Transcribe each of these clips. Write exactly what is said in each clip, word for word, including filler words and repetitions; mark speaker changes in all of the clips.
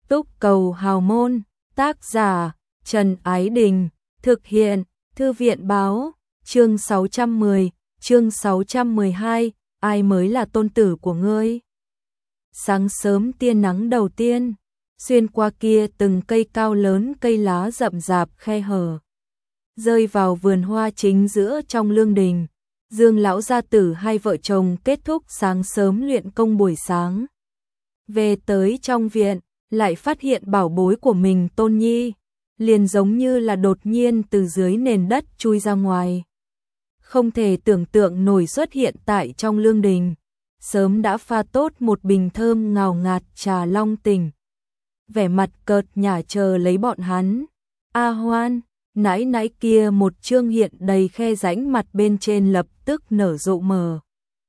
Speaker 1: Túc Cầu Hào Môn, tác giả Trần Ái Đình, thực hiện Thư viện Báo, chương sáu trăm mười, chương sáu trăm mười hai, ai mới là tôn tử của ngươi? Sáng sớm tia nắng đầu tiên, xuyên qua kia từng cây cao lớn, cây lá rậm rạp khe hở, rơi vào vườn hoa chính giữa trong lương đình. Dương lão gia tử hai vợ chồng kết thúc sáng sớm luyện công buổi sáng. Về tới trong viện, lại phát hiện bảo bối của mình Tôn Nhi, liền giống như là đột nhiên từ dưới nền đất chui ra ngoài. Không thể tưởng tượng nổi xuất hiện tại trong lương đình, sớm đã pha tốt một bình thơm ngào ngạt trà long tỉnh. Vẻ mặt cợt nhả chờ lấy bọn hắn. A Hoan, nãy nãy kia một trương hiện đầy khe rãnh mặt bên trên lập tức nở rộ mờ,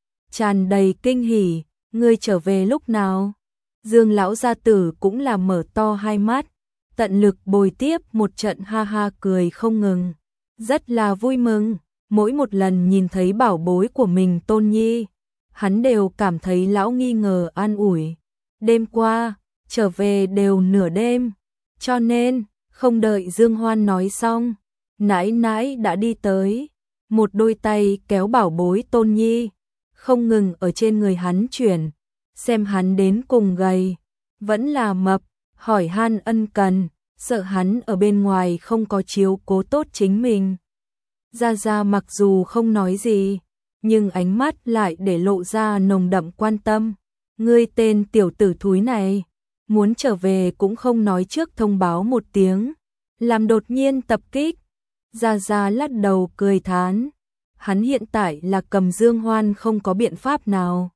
Speaker 1: tràn đầy kinh hỉ. Ngươi trở về lúc nào? Dương lão gia tử cũng là mở to hai mắt, tận lực bồi tiếp một trận ha ha cười không ngừng, rất là vui mừng. Mỗi một lần nhìn thấy bảo bối của mình Tôn Nhi, hắn đều cảm thấy lão nghi ngờ an ủi. Đêm qua, trở về đều nửa đêm, cho nên, không đợi Dương Hoan nói xong, nãi nãi đã đi tới, một đôi tay kéo bảo bối Tôn Nhi, không ngừng ở trên người hắn chuyển, xem hắn đến cùng gầy, vẫn là mập, hỏi han ân cần, sợ hắn ở bên ngoài không có chiếu cố tốt chính mình. Gia Gia mặc dù không nói gì, nhưng ánh mắt lại để lộ ra nồng đậm quan tâm. Ngươi tên tiểu tử thúi này, muốn trở về cũng không nói trước thông báo một tiếng, làm đột nhiên tập kích. Gia Gia lắc đầu cười thán, hắn hiện tại là cầm Dương Hoan không có biện pháp nào.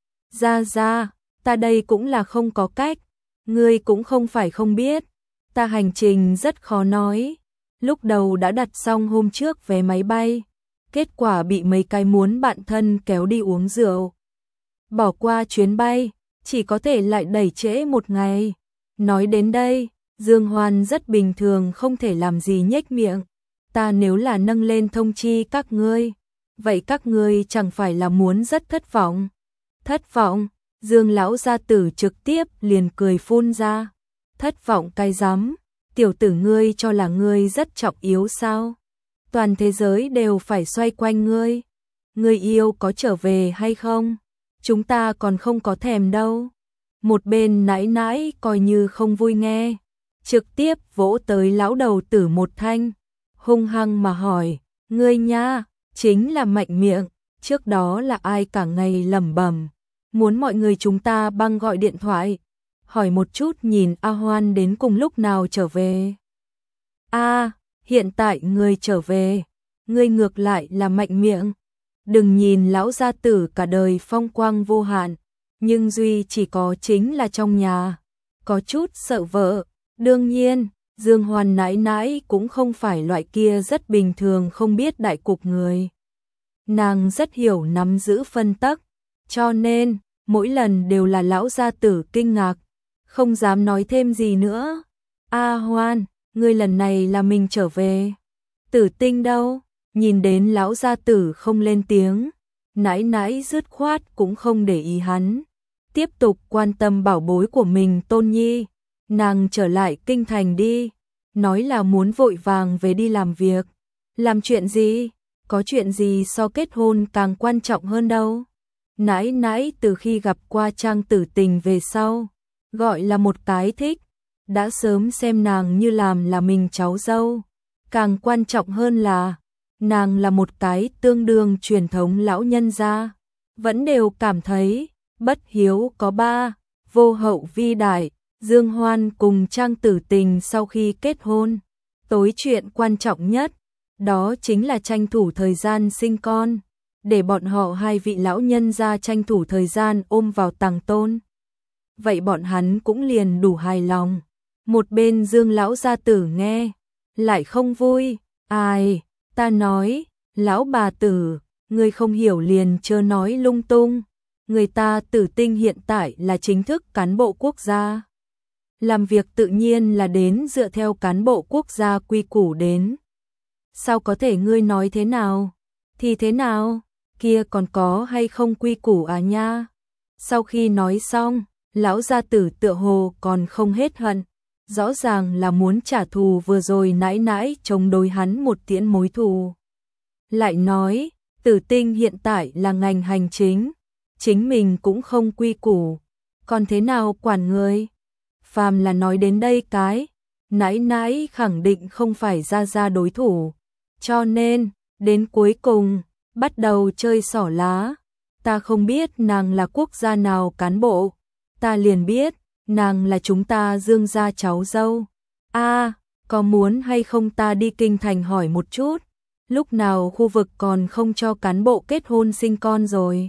Speaker 1: Gia Gia, ta đây cũng là không có cách, ngươi cũng không phải không biết, ta hành trình rất khó nói. Lúc đầu đã đặt xong hôm trước vé máy bay, kết quả bị mấy cái muốn bạn thân kéo đi uống rượu. Bỏ qua chuyến bay, chỉ có thể lại đẩy trễ một ngày. Nói đến đây, Dương Hoan rất bình thường không thể làm gì nhếch miệng. Ta nếu là nâng lên thông chi các ngươi, vậy các ngươi chẳng phải là muốn rất thất vọng. Thất vọng, Dương lão gia tử trực tiếp liền cười phun ra. Thất vọng cái rắm. Tiểu tử ngươi cho là ngươi rất trọng yếu sao? Toàn thế giới đều phải xoay quanh ngươi. Ngươi yêu có trở về hay không? Chúng ta còn không có thèm đâu. Một bên nãi nãi coi như không vui nghe, trực tiếp vỗ tới lão đầu tử một thanh, hung hăng mà hỏi, ngươi nha, chính là mạnh miệng, trước đó là ai cả ngày lẩm bẩm, muốn mọi người chúng ta băng gọi điện thoại. Hỏi một chút nhìn A Hoan đến cùng lúc nào trở về. A, hiện tại ngươi trở về, ngươi ngược lại là mạnh miệng. Đừng nhìn lão gia tử cả đời phong quang vô hạn, nhưng duy chỉ có chính là trong nhà, có chút sợ vợ. Đương nhiên, Dương Hoan nãi nãi cũng không phải loại kia rất bình thường không biết đại cục người. Nàng rất hiểu nắm giữ phân tắc, cho nên, mỗi lần đều là lão gia tử kinh ngạc, không dám nói thêm gì nữa. A Hoan, ngươi lần này là mình trở về. Tử Tinh đâu? Nhìn đến lão gia tử không lên tiếng, nãi nãi dứt khoát cũng không để ý hắn, tiếp tục quan tâm bảo bối của mình Tôn Nhi. Nàng trở lại kinh thành đi, nói là muốn vội vàng về đi làm việc. Làm chuyện gì? Có chuyện gì so kết hôn càng quan trọng hơn đâu. Nãi nãi từ khi gặp qua Trang Tử Tình về sau, gọi là một cái thích, đã sớm xem nàng như làm là mình cháu dâu. Càng quan trọng hơn là, nàng là một cái tương đương truyền thống lão nhân gia, vẫn đều cảm thấy, bất hiếu có ba, vô hậu vi đại. Dương Hoan cùng Trang Tử Tình sau khi kết hôn, tối chuyện quan trọng nhất, đó chính là tranh thủ thời gian sinh con, để bọn họ hai vị lão nhân gia tranh thủ thời gian ôm vào tàng tôn. Vậy bọn hắn cũng liền đủ hài lòng. Một bên Dương lão gia tử nghe, lại không vui. Ai, ta nói, lão bà tử, ngươi không hiểu liền chớ nói lung tung. Người ta Tử Tinh hiện tại là chính thức cán bộ quốc gia. Làm việc tự nhiên là đến dựa theo cán bộ quốc gia quy củ đến. Sao có thể ngươi nói thế nào? Thì thế nào? Kia còn có hay không quy củ à nha? Sau khi nói xong, Lão gia tử tựa hồ còn không hết hận, rõ ràng là muốn trả thù vừa rồi nãi nãi chống đối hắn một tiễn mối thù. Lại nói, Tử Tinh hiện tại là ngành hành chính, chính mình cũng không quy củ, còn thế nào quản người? Phàm là nói đến đây cái, nãi nãi khẳng định không phải ra ra đối thủ, cho nên, đến cuối cùng, bắt đầu chơi xỏ lá. Ta không biết nàng là quốc gia nào cán bộ, ta liền biết, nàng là chúng ta Dương gia cháu dâu. A, có muốn hay không ta đi kinh thành hỏi một chút, lúc nào khu vực còn không cho cán bộ kết hôn sinh con rồi.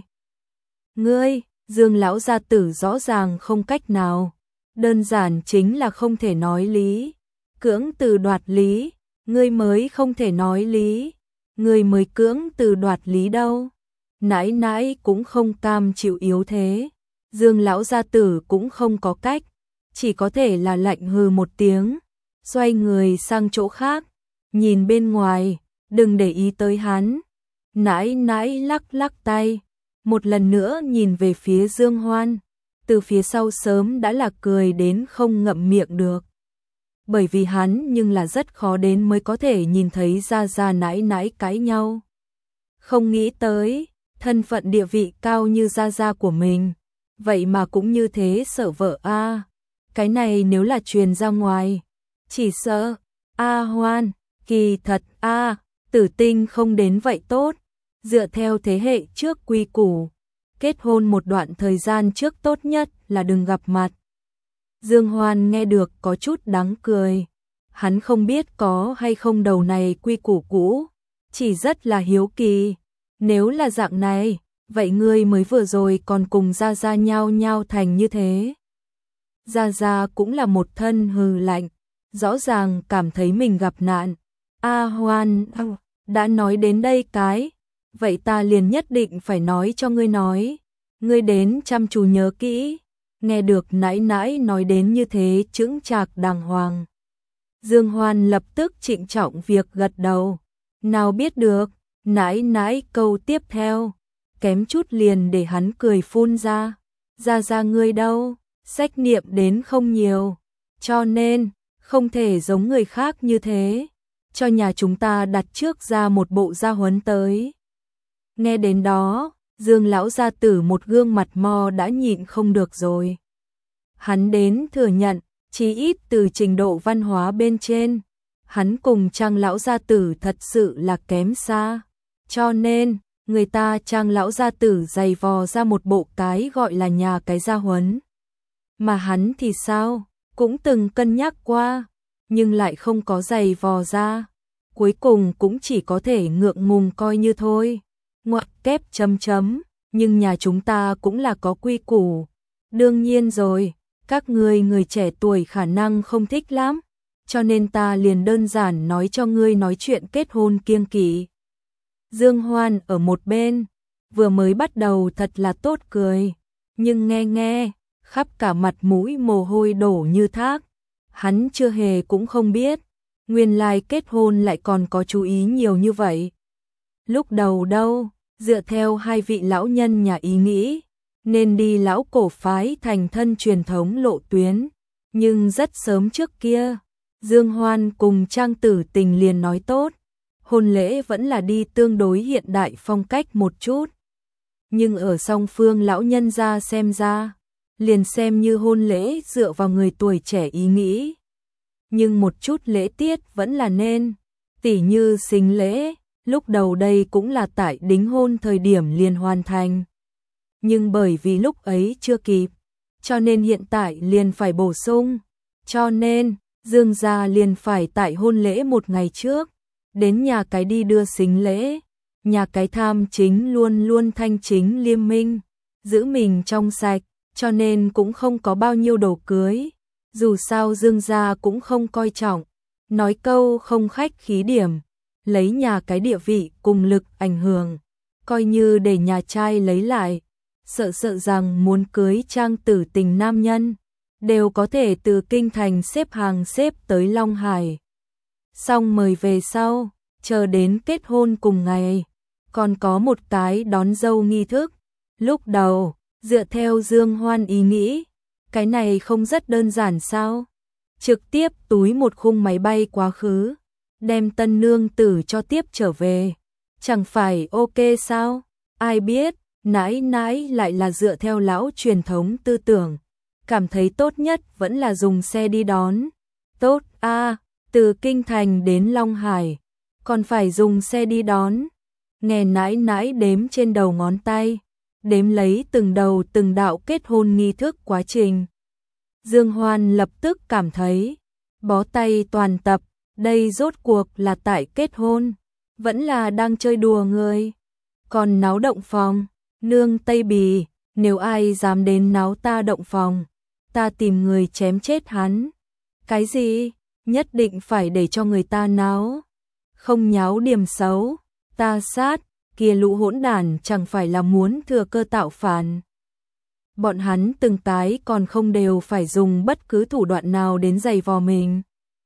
Speaker 1: Ngươi, Dương lão gia tử rõ ràng không cách nào, đơn giản chính là không thể nói lý, cưỡng từ đoạt lý, ngươi mới không thể nói lý, ngươi mới cưỡng từ đoạt lý đâu. Nãi nãi cũng không cam chịu yếu thế, Dương lão gia tử cũng không có cách, chỉ có thể là lạnh hừ một tiếng, xoay người sang chỗ khác, nhìn bên ngoài, đừng để ý tới hắn. Nãi nãi lắc lắc tay, một lần nữa nhìn về phía Dương Hoan, từ phía sau sớm đã là cười đến không ngậm miệng được. Bởi vì hắn nhưng là rất khó đến mới có thể nhìn thấy ra ra nãi nãi cãi nhau. Không nghĩ tới, thân phận địa vị cao như gia gia của mình, vậy mà cũng như thế sợ vợ a. Cái này nếu là truyền ra ngoài, chỉ sợ a Hoan, kỳ thật a, Tử Tinh không đến vậy tốt, dựa theo thế hệ trước quy củ, kết hôn một đoạn thời gian trước tốt nhất là đừng gặp mặt. Dương Hoan nghe được có chút đáng cười, hắn không biết có hay không đầu này quy củ cũ, chỉ rất là hiếu kỳ. Nếu là dạng này, vậy ngươi mới vừa rồi còn cùng Gia Gia nhau nhau thành như thế. Gia Gia cũng là một thân hừ lạnh, rõ ràng cảm thấy mình gặp nạn. A Hoan, đã nói đến đây cái, vậy ta liền nhất định phải nói cho ngươi nói. Ngươi đến chăm chú nhớ kỹ, nghe được nãi nãi nói đến như thế chững chạc đàng hoàng. Dương Hoan lập tức trịnh trọng việc gật đầu, nào biết được. Nãi nãi câu tiếp theo, kém chút liền để hắn cười phun ra. Ra ra ngươi đâu, sách niệm đến không nhiều, cho nên, không thể giống người khác như thế, cho nhà chúng ta đặt trước ra một bộ gia huấn tới. Nghe đến đó, Dương lão gia tử một gương mặt mo đã nhịn không được rồi. Hắn đến thừa nhận, chí ít từ trình độ văn hóa bên trên, hắn cùng Trang lão gia tử thật sự là kém xa. Cho nên, người ta Trang lão gia tử giày vò ra một bộ cái gọi là nhà cái gia huấn. Mà hắn thì sao, cũng từng cân nhắc qua, nhưng lại không có giày vò ra. Cuối cùng cũng chỉ có thể ngượng ngùng coi như thôi. Ngoặc kép chấm chấm, nhưng nhà chúng ta cũng là có quy củ. Đương nhiên rồi, các ngươi người trẻ tuổi khả năng không thích lắm, cho nên ta liền đơn giản nói cho ngươi nói chuyện kết hôn kiêng kỵ. Dương Hoan ở một bên, vừa mới bắt đầu thật là tốt cười, nhưng nghe nghe, khắp cả mặt mũi mồ hôi đổ như thác. Hắn chưa hề cũng không biết, nguyên lai kết hôn lại còn có chú ý nhiều như vậy. Lúc đầu đâu, dựa theo hai vị lão nhân nhà ý nghĩ, nên đi lão cổ phái thành thân truyền thống lộ tuyến, nhưng rất sớm trước kia, Dương Hoan cùng Trang Tử Tình liền nói tốt. Hôn lễ vẫn là đi tương đối hiện đại phong cách một chút. Nhưng ở song phương lão nhân ra xem ra, liền xem như hôn lễ dựa vào người tuổi trẻ ý nghĩ. Nhưng một chút lễ tiết vẫn là nên, tỉ như sính lễ, lúc đầu đây cũng là tại đính hôn thời điểm liền hoàn thành. Nhưng bởi vì lúc ấy chưa kịp, cho nên hiện tại liền phải bổ sung. Cho nên, Dương gia liền phải tại hôn lễ một ngày trước, đến nhà cái đi đưa sính lễ, nhà cái tham chính luôn luôn thanh chính liêm minh, giữ mình trong sạch, cho nên cũng không có bao nhiêu đồ cưới. Dù sao Dương gia cũng không coi trọng, nói câu không khách khí điểm, lấy nhà cái địa vị cùng lực ảnh hưởng, coi như để nhà trai lấy lại, sợ sợ rằng muốn cưới Trang Tử Tình nam nhân, đều có thể từ kinh thành xếp hàng xếp tới Long Hải. Xong mời về sau, chờ đến kết hôn cùng ngày, còn có một cái đón dâu nghi thức. Lúc đầu, dựa theo Dương Hoan ý nghĩ, Cái này không rất đơn giản sao? Trực tiếp túi một khung máy bay quá khứ, đem tân nương tử cho tiếp trở về. Chẳng phải ok sao? Ai biết, nãi nãi lại là dựa theo lão truyền thống tư tưởng. Cảm thấy tốt nhất vẫn là dùng xe đi đón. Tốt a, từ Kinh Thành đến Long Hải, còn phải dùng xe đi đón. Nghe nãi nãi đếm trên đầu ngón tay, đếm lấy từng đầu từng đạo kết hôn nghi thức quá trình. Dương Hoan lập tức cảm thấy bó tay toàn tập, đây rốt cuộc là tại kết hôn, vẫn là đang chơi đùa người. Còn náo động phòng, nương Tây Bì, nếu ai dám đến náo ta động phòng, ta tìm người chém chết hắn. Cái gì? Nhất định phải để cho người ta náo. Không nháo điểm xấu, ta sát, kia lũ hỗn đản chẳng phải là muốn thừa cơ tạo phản. Bọn hắn từng cái còn không đều phải dùng bất cứ thủ đoạn nào đến giày vò mình.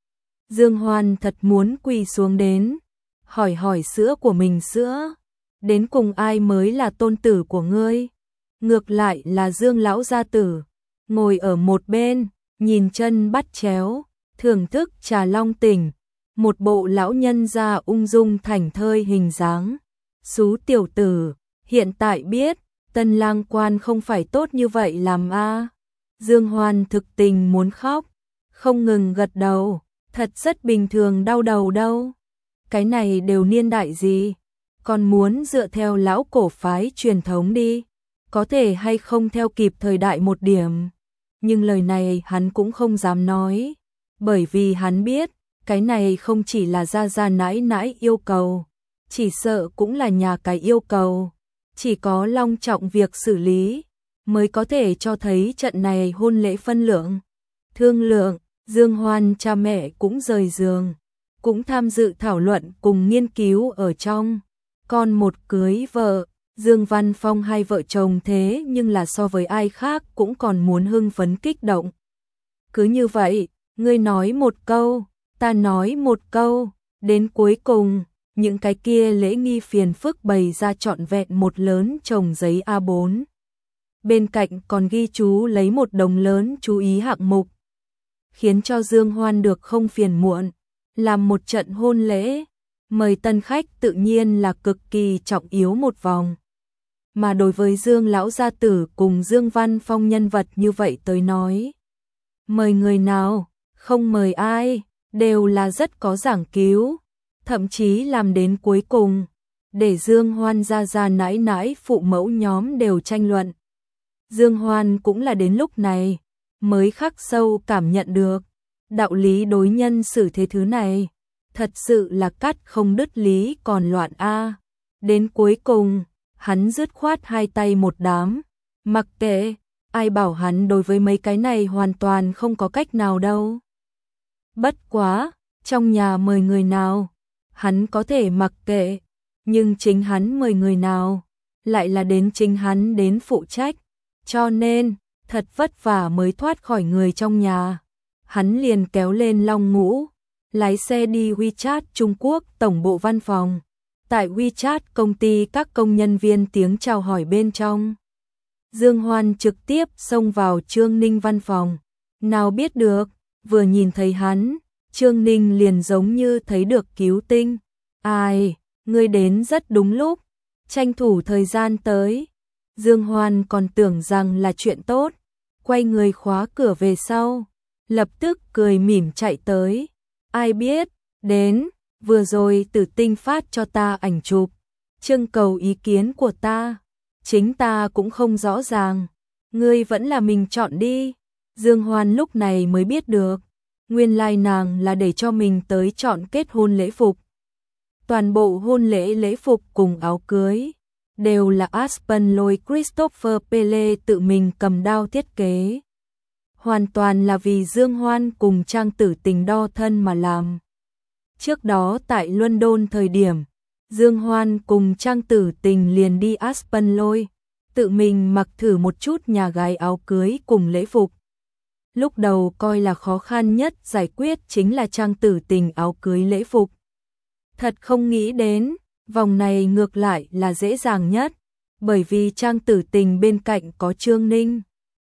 Speaker 1: Dương Hoan thật muốn quỳ xuống đến, hỏi hỏi sữa của mình sữa, đến cùng ai mới là tôn tử của ngươi? Ngược lại là Dương lão gia tử, ngồi ở một bên, nhìn chân bắt chéo, thưởng thức trà long tỉnh, một bộ lão nhân gia ung dung thảnh thơi hình dáng. Xú tiểu tử, hiện tại biết, tân lang quan không phải tốt như vậy làm a. Dương Hoan thực tình muốn khóc, không ngừng gật đầu, thật rất bình thường đau đầu đâu. Cái này đều niên đại gì, còn muốn dựa theo lão cổ phái truyền thống đi, có thể hay không theo kịp thời đại một điểm. Nhưng lời này hắn cũng không dám nói, bởi vì hắn biết, cái này không chỉ là gia gia nãi nãi yêu cầu, chỉ sợ cũng là nhà cái yêu cầu. Chỉ có long trọng việc xử lý, mới có thể cho thấy trận này hôn lễ phân lượng. Thương lượng, Dương Hoan cha mẹ cũng rời giường, cũng tham dự thảo luận cùng nghiên cứu ở trong. Con một cưới vợ, Dương Văn Phong hai vợ chồng thế nhưng là so với ai khác cũng còn muốn hưng phấn kích động. Cứ như vậy, ngươi nói một câu, ta nói một câu, đến cuối cùng, những cái kia lễ nghi phiền phức bày ra trọn vẹn một lớn chồng giấy A bốn. Bên cạnh còn ghi chú lấy một đồng lớn chú ý hạng mục, khiến cho Dương Hoan được không phiền muộn, làm một trận hôn lễ, mời tân khách tự nhiên là cực kỳ trọng yếu một vòng. Mà đối với Dương lão gia tử cùng Dương Văn Phong nhân vật như vậy tới nói, mời người nào, không mời ai, đều là rất có giảng cứu, thậm chí làm đến cuối cùng, để Dương Hoan ra ra nãi nãi phụ mẫu nhóm đều tranh luận. Dương Hoan cũng là đến lúc này, mới khắc sâu cảm nhận được, đạo lý đối nhân xử thế thứ này, thật sự là cắt không đứt lý còn loạn a. Đến cuối cùng, hắn dứt khoát hai tay một đám, mặc kệ, ai bảo hắn đối với mấy cái này hoàn toàn không có cách nào đâu. Bất quá, trong nhà mời người nào, hắn có thể mặc kệ, nhưng chính hắn mời người nào, lại là đến chính hắn đến phụ trách, cho nên, thật vất vả mới thoát khỏi người trong nhà. Hắn liền kéo lên Long Ngũ, lái xe đi WeChat Trung Quốc tổng bộ văn phòng. Tại WeChat công ty các công nhân viên tiếng chào hỏi bên trong. Dương Hoan trực tiếp xông vào Trương Ninh văn phòng. Nào biết được, vừa nhìn thấy hắn, Trương Ninh liền giống như thấy được cứu tinh. Ai, ngươi đến rất đúng lúc, tranh thủ thời gian tới. Dương Hoan còn tưởng rằng là chuyện tốt, quay người khóa cửa về sau, lập tức cười mỉm chạy tới. Ai biết, đến, vừa rồi Tử Tinh phát cho ta ảnh chụp, trưng cầu ý kiến của ta, chính ta cũng không rõ ràng, ngươi vẫn là mình chọn đi. Dương Hoan lúc này mới biết được, nguyên lai nàng là để cho mình tới chọn kết hôn lễ phục. Toàn bộ hôn lễ lễ phục cùng áo cưới đều là Aspen lôi Christopher Pele tự mình cầm đao thiết kế. Hoàn toàn là vì Dương Hoan cùng Trang Tử Tình đo thân mà làm. Trước đó tại London thời điểm, Dương Hoan cùng Trang Tử Tình liền đi Aspen lôi, tự mình mặc thử một chút nhà gái áo cưới cùng lễ phục. Lúc đầu coi là khó khăn nhất giải quyết chính là Trang Tử Tình áo cưới lễ phục. Thật không nghĩ đến, vòng này ngược lại là dễ dàng nhất, bởi vì Trang Tử Tình bên cạnh có Trương Ninh.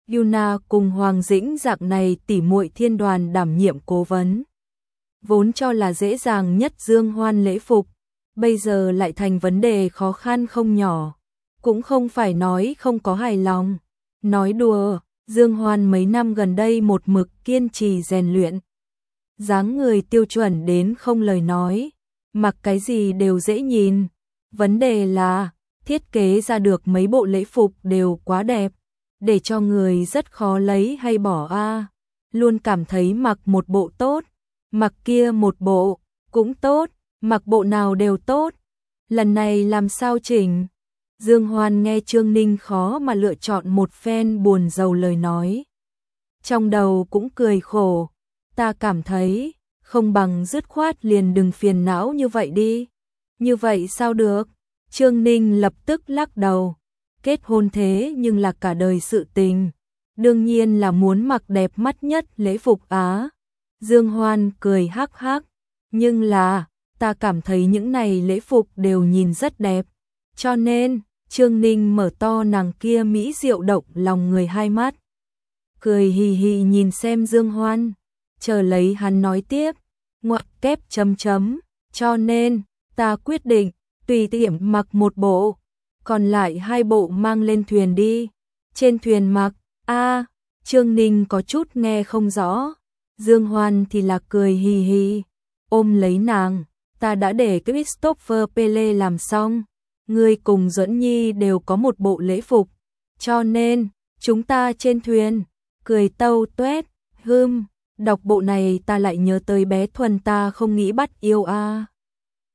Speaker 1: Yuna cùng Hoàng Dĩnh dạng này tỉ muội thiên đoàn đảm nhiệm cố vấn. Vốn cho là dễ dàng nhất Dương Hoan lễ phục, bây giờ lại thành vấn đề khó khăn không nhỏ. Cũng không phải nói không có hài lòng. Nói đùa, Dương Hoan mấy năm gần đây một mực kiên trì rèn luyện. Dáng người tiêu chuẩn đến không lời nói, mặc cái gì đều dễ nhìn. Vấn đề là, thiết kế ra được mấy bộ lễ phục đều quá đẹp, để cho người rất khó lấy hay bỏ a. Luôn cảm thấy mặc một bộ tốt, mặc kia một bộ cũng tốt, mặc bộ nào đều tốt. Lần này làm sao chỉnh? Dương Hoan nghe Trương Ninh khó mà lựa chọn một phen buồn rầu lời nói. Trong đầu cũng cười khổ, ta cảm thấy, không bằng dứt khoát liền đừng phiền não như vậy đi. Như vậy sao được? Trương Ninh lập tức lắc đầu. Kết hôn thế nhưng là cả đời sự tình. Đương nhiên là muốn mặc đẹp mắt nhất lễ phục á. Dương Hoan cười hắc hắc. Nhưng là, ta cảm thấy những này lễ phục đều nhìn rất đẹp. Cho nên, Trương Ninh mở to nàng kia mỹ diệu động lòng người hai mắt. Cười hì hì nhìn xem Dương Hoan. Chờ lấy hắn nói tiếp. Ngoặc kép chấm chấm. Cho nên, ta quyết định, tùy tiện mặc một bộ. Còn lại hai bộ mang lên thuyền đi. Trên thuyền mặc, a Trương Ninh có chút nghe không rõ. Dương Hoan thì là cười hì hì. Ôm lấy nàng, ta đã để Christopher Pele làm xong. Ngươi cùng Duẫn Nhi đều có một bộ lễ phục. Cho nên, chúng ta trên thuyền. Cười tâu tuét, hưm. Đọc bộ này ta lại nhớ tới bé Thuần ta không nghĩ bắt yêu a.